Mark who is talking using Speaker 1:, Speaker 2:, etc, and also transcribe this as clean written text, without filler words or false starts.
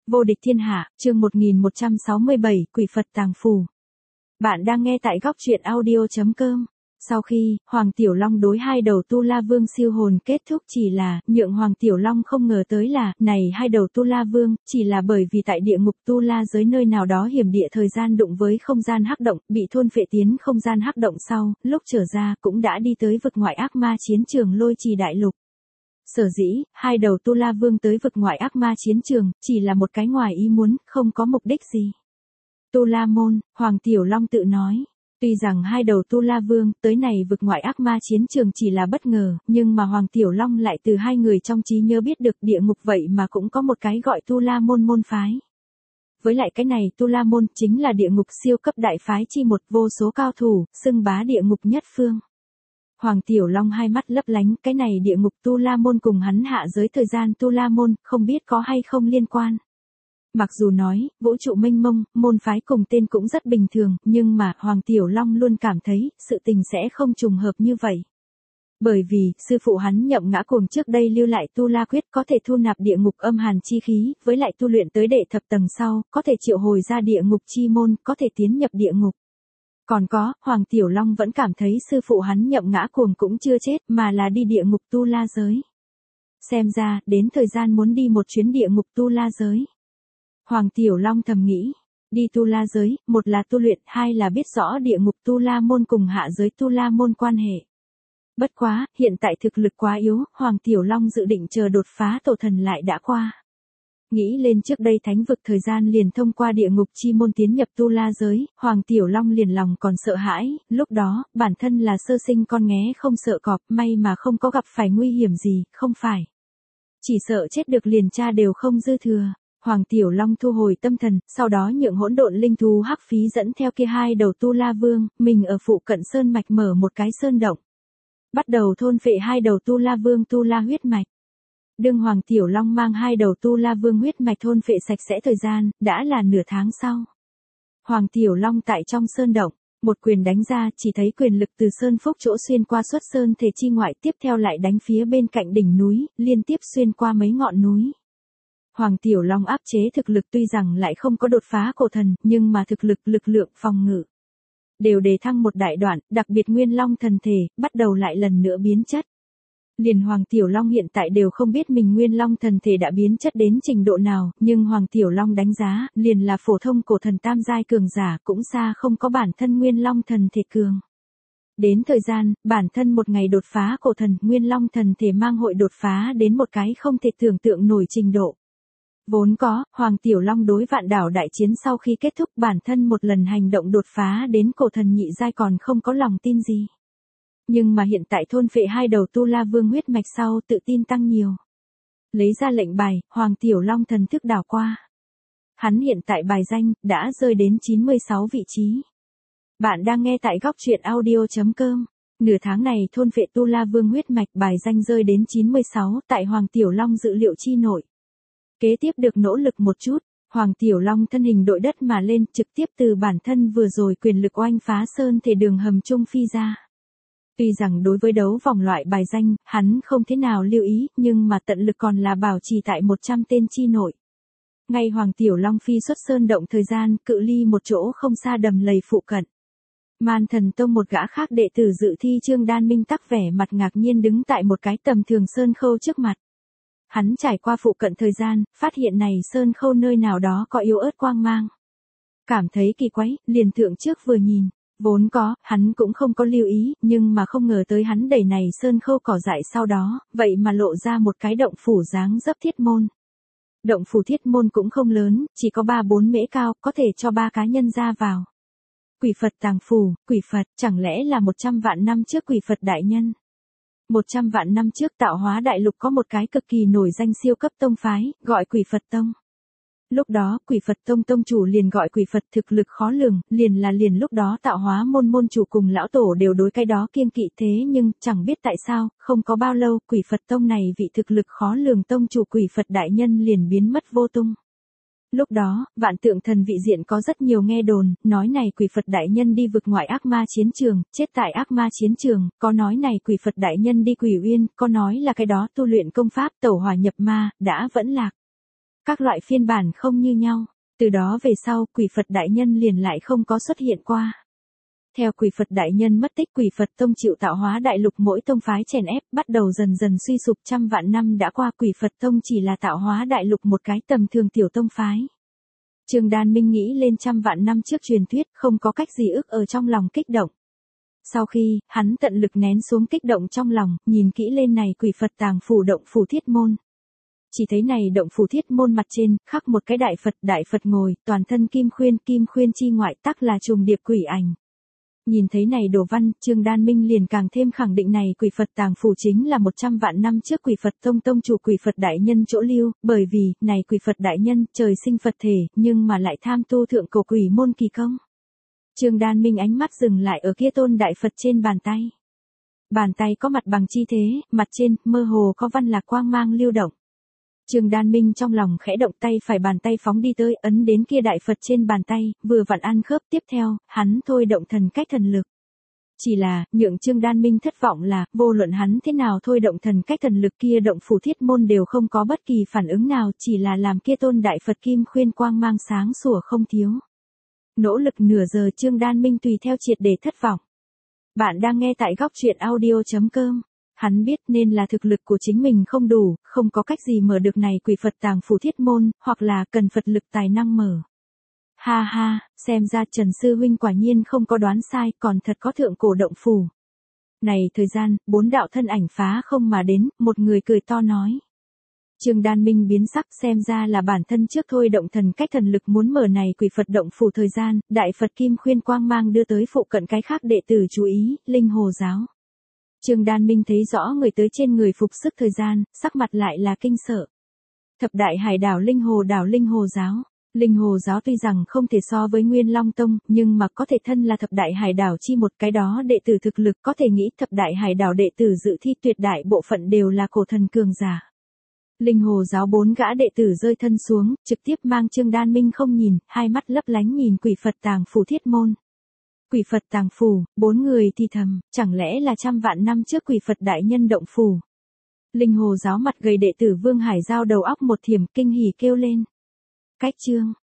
Speaker 1: Vô địch thiên hạ, chương 1167, Quỷ Phật tàng phù. Bạn đang nghe tại góc truyện audio.com. Sau khi, Hoàng Tiểu Long đối hai đầu Tu La Vương siêu hồn kết thúc chỉ là, nhượng Hoàng Tiểu Long không ngờ tới là, này hai đầu Tu La Vương, chỉ là bởi vì tại địa ngục Tu La giới nơi nào đó hiểm địa thời gian đụng với không gian hắc động, bị thôn phệ tiến không gian hắc động sau, lúc trở ra cũng đã đi tới vực ngoại ác ma chiến trường Lôi Trì Đại Lục. Sở dĩ, hai đầu Tu La Vương tới vực ngoại ác ma chiến trường, chỉ là một cái ngoài ý muốn, không có mục đích gì. Tu La Môn, Hoàng Tiểu Long tự nói. Tuy rằng hai đầu Tu La Vương tới này vực ngoại ác ma chiến trường chỉ là bất ngờ, nhưng mà Hoàng Tiểu Long lại từ hai người trong trí nhớ biết được địa ngục vậy mà cũng có một cái gọi Tu La Môn môn phái. Với lại cái này Tu La Môn chính là địa ngục siêu cấp đại phái chi một vô số cao thủ, xưng bá địa ngục nhất phương. Hoàng Tiểu Long hai mắt lấp lánh, cái này địa ngục Tu La Môn cùng hắn hạ giới thời gian Tu La Môn, không biết có hay không liên quan. Mặc dù nói, vũ trụ mênh mông, môn phái cùng tên cũng rất bình thường, nhưng mà Hoàng Tiểu Long luôn cảm thấy, sự tình sẽ không trùng hợp như vậy. Bởi vì, sư phụ hắn Nhậm Ngã Cuồng trước đây lưu lại Tu La Quyết có thể thu nạp địa ngục âm hàn chi khí, với lại tu luyện tới đệ thập tầng sau, có thể triệu hồi ra địa ngục chi môn, có thể tiến nhập địa ngục. Còn có, Hoàng Tiểu Long vẫn cảm thấy sư phụ hắn Nhậm Ngã Cuồng cũng chưa chết, mà là đi địa ngục Tu La giới. Xem ra, đến thời gian muốn đi một chuyến địa ngục Tu La giới. Hoàng Tiểu Long thầm nghĩ, đi Tu La giới, một là tu luyện, hai là biết rõ địa ngục Tu La môn cùng hạ giới Tu La môn quan hệ. Bất quá, hiện tại thực lực quá yếu, Hoàng Tiểu Long dự định chờ đột phá tổ thần lại đã qua. Nghĩ lên trước đây thánh vực thời gian liền thông qua địa ngục chi môn tiến nhập Tu La giới, Hoàng Tiểu Long liền lòng còn sợ hãi, lúc đó, bản thân là sơ sinh con nghé không sợ cọp, may mà không có gặp phải nguy hiểm gì, không phải. Chỉ sợ chết được liền cha đều không dư thừa. Hoàng Tiểu Long thu hồi tâm thần, sau đó nhượng hỗn độn linh thú hắc phí dẫn theo kia hai đầu Tu La Vương, mình ở phụ cận sơn mạch mở một cái sơn động. Bắt đầu thôn phệ hai đầu Tu La Vương Tu La huyết mạch. Đương Hoàng Tiểu Long mang hai đầu Tu La Vương huyết mạch thôn phệ sạch sẽ thời gian, đã là nửa tháng sau. Hoàng Tiểu Long tại trong sơn động, một quyền đánh ra chỉ thấy quyền lực từ sơn phúc chỗ xuyên qua xuất sơn thể chi ngoại tiếp theo lại đánh phía bên cạnh đỉnh núi, liên tiếp xuyên qua mấy ngọn núi. Hoàng Tiểu Long áp chế thực lực tuy rằng lại không có đột phá cổ thần, nhưng mà thực lực lực lượng phòng ngự đều đề thăng một đại đoạn, đặc biệt Nguyên Long thần thể, bắt đầu lại lần nữa biến chất. Liền Hoàng Tiểu Long hiện tại đều không biết mình Nguyên Long thần thể đã biến chất đến trình độ nào, nhưng Hoàng Tiểu Long đánh giá, liền là phổ thông cổ thần tam giai cường giả cũng xa không có bản thân Nguyên Long thần thể cường. Đến thời gian, bản thân một ngày đột phá cổ thần, Nguyên Long thần thể mang hội đột phá đến một cái không thể tưởng tượng nổi trình độ. Vốn có, Hoàng Tiểu Long đối vạn đảo đại chiến sau khi kết thúc bản thân một lần hành động đột phá đến cổ thần nhị giai còn không có lòng tin gì. Nhưng mà hiện tại thôn phệ hai đầu Tu La Vương huyết mạch sau tự tin tăng nhiều. Lấy ra lệnh bài, Hoàng Tiểu Long thần thức đảo qua. Hắn hiện tại bài danh, đã rơi đến 96 vị trí. Bạn đang nghe tại góc truyện audio.com. Nửa tháng này thôn phệ Tu La Vương huyết mạch bài danh rơi đến 96 tại Hoàng Tiểu Long dự liệu chi nội. Kế tiếp được nỗ lực một chút, Hoàng Tiểu Long thân hình đội đất mà lên trực tiếp từ bản thân vừa rồi quyền lực oanh phá sơn thể đường hầm trung phi ra. Tuy rằng đối với đấu vòng loại bài danh, hắn không thế nào lưu ý, nhưng mà tận lực còn là bảo trì tại 100 tên chi nội. Ngay Hoàng Tiểu Long phi xuất sơn động thời gian, cự ly một chỗ không xa đầm lầy phụ cận. Man Thần Tông một gã khác đệ tử dự thi Trương Đan Minh tắc vẻ mặt ngạc nhiên đứng tại một cái tầm thường sơn khâu trước mặt. Hắn trải qua phụ cận thời gian, phát hiện này sơn khâu nơi nào đó có yếu ớt quang mang. Cảm thấy kỳ quái, liền thượng trước vừa nhìn. Vốn có, hắn cũng không có lưu ý, nhưng mà không ngờ tới hắn đẩy này sơn khâu cỏ dại sau đó, vậy mà lộ ra một cái động phủ dáng dấp thiết môn. Động phủ thiết môn cũng không lớn, chỉ có 3-4 mễ cao, có thể cho 3 cá nhân ra vào. Quỷ Phật tàng phù, quỷ Phật, chẳng lẽ là 100 vạn năm trước quỷ Phật đại nhân? 100 vạn năm trước tạo hóa đại lục có một cái cực kỳ nổi danh siêu cấp tông phái, gọi Quỷ Phật Tông. Lúc đó, Quỷ Phật Tông tông chủ liền gọi Quỷ Phật thực lực khó lường, liền lúc đó tạo hóa môn môn chủ cùng lão tổ đều đối cái đó kiêng kỵ thế nhưng, chẳng biết tại sao, không có bao lâu, Quỷ Phật Tông này vị thực lực khó lường tông chủ Quỷ Phật đại nhân liền biến mất vô tung. Lúc đó, Vạn Tượng Thần vị diện có rất nhiều nghe đồn, nói này Quỷ Phật đại nhân đi vực ngoại ác ma chiến trường, chết tại ác ma chiến trường, có nói này Quỷ Phật đại nhân đi Quỷ Uyên, có nói là cái đó tu luyện công pháp tẩu hỏa nhập ma, đã vẫn lạc. các loại phiên bản không như nhau. Từ đó về sau, quỷ Phật đại nhân liền lại không có xuất hiện qua. Theo quỷ Phật đại nhân mất tích, quỷ Phật tông chịu tạo hóa đại lục mỗi tông phái chèn ép, bắt đầu dần dần suy sụp. Trăm vạn năm đã qua, quỷ Phật tông chỉ là tạo hóa đại lục một cái tầm thường tiểu tông phái. Trương Đan Minh nghĩ lên trăm vạn năm trước truyền thuyết, không có cách gì ức ở trong lòng kích động. Sau khi, hắn tận lực nén xuống kích động trong lòng, nhìn kỹ lên này quỷ Phật tàng phủ động phủ thiết môn. Chỉ thấy này động phủ thiết môn mặt trên, khắc một cái đại Phật ngồi, toàn thân kim khuyên chi ngoại tắc là trùng điệp quỷ ảnh. Nhìn thấy này đồ văn, Trương Đan Minh liền càng thêm khẳng định này quỷ Phật tàng phủ chính là 100 vạn năm trước quỷ Phật tông chủ quỷ Phật đại nhân chỗ lưu, bởi vì, này quỷ Phật đại nhân, trời sinh Phật thể, nhưng mà lại tham tu thượng cổ quỷ môn kỳ công. Trương Đan Minh ánh mắt dừng lại ở kia tôn đại Phật trên bàn tay. Bàn tay có mặt bằng chi thế, mặt trên, mơ hồ có văn lạc quang mang lưu động. Trương Đan Minh trong lòng khẽ động, tay phải bàn tay phóng đi tới, ấn đến kia đại Phật trên bàn tay, vừa vặn ăn khớp. Tiếp theo, hắn thôi động thần cách thần lực. Chỉ là, nhượng Trương Đan Minh thất vọng là, vô luận hắn thế nào thôi động thần cách thần lực, kia động phủ thiết môn đều không có bất kỳ phản ứng nào, chỉ là làm kia tôn đại Phật kim khuyên quang mang sáng sủa không thiếu. Nỗ lực nửa giờ, Trương Đan Minh tùy theo triệt để thất vọng. Bạn đang nghe tại góc truyện audio.com. Hắn biết nên là thực lực của chính mình không đủ, không có cách gì mở được này quỷ Phật tàng phủ thiết môn, hoặc là cần Phật lực tài năng mở. Ha ha, xem ra Trần Sư Huynh quả nhiên không có đoán sai, còn thật có thượng cổ động phủ. Này thời gian, 4 đạo thân ảnh phá không mà đến, một người cười to nói. Trương Đan Minh biến sắc, xem ra là bản thân trước thôi động thần cách thần lực muốn mở này quỷ Phật động phủ thời gian, đại Phật kim khuyên quang mang đưa tới phụ cận cái khác đệ tử chú ý, Linh Hồ giáo. Trương Đan Minh thấy rõ người tới trên người phục sức thời gian, sắc mặt lại là kinh sợ. Thập đại hải đảo Linh Hồ giáo. Linh Hồ giáo tuy rằng không thể so với Nguyên Long Tông, nhưng mà có thể thân là thập đại hải đảo chi một cái đó đệ tử thực lực, có thể nghĩ thập đại hải đảo đệ tử dự thi tuyệt đại bộ phận đều là cổ thần cường giả. Linh Hồ giáo 4 gã đệ tử rơi thân xuống, trực tiếp mang Trương Đan Minh không nhìn, hai mắt lấp lánh nhìn quỷ Phật tàng phủ thiết môn. Quỷ Phật tàng phủ, 4 người thì thầm, chẳng lẽ là trăm vạn năm trước quỷ Phật đại nhân động phủ. Linh Hồ giáo mặt gầy đệ tử Vương Hải Giao đầu óc một thiểm, kinh hỉ kêu lên. Cách chương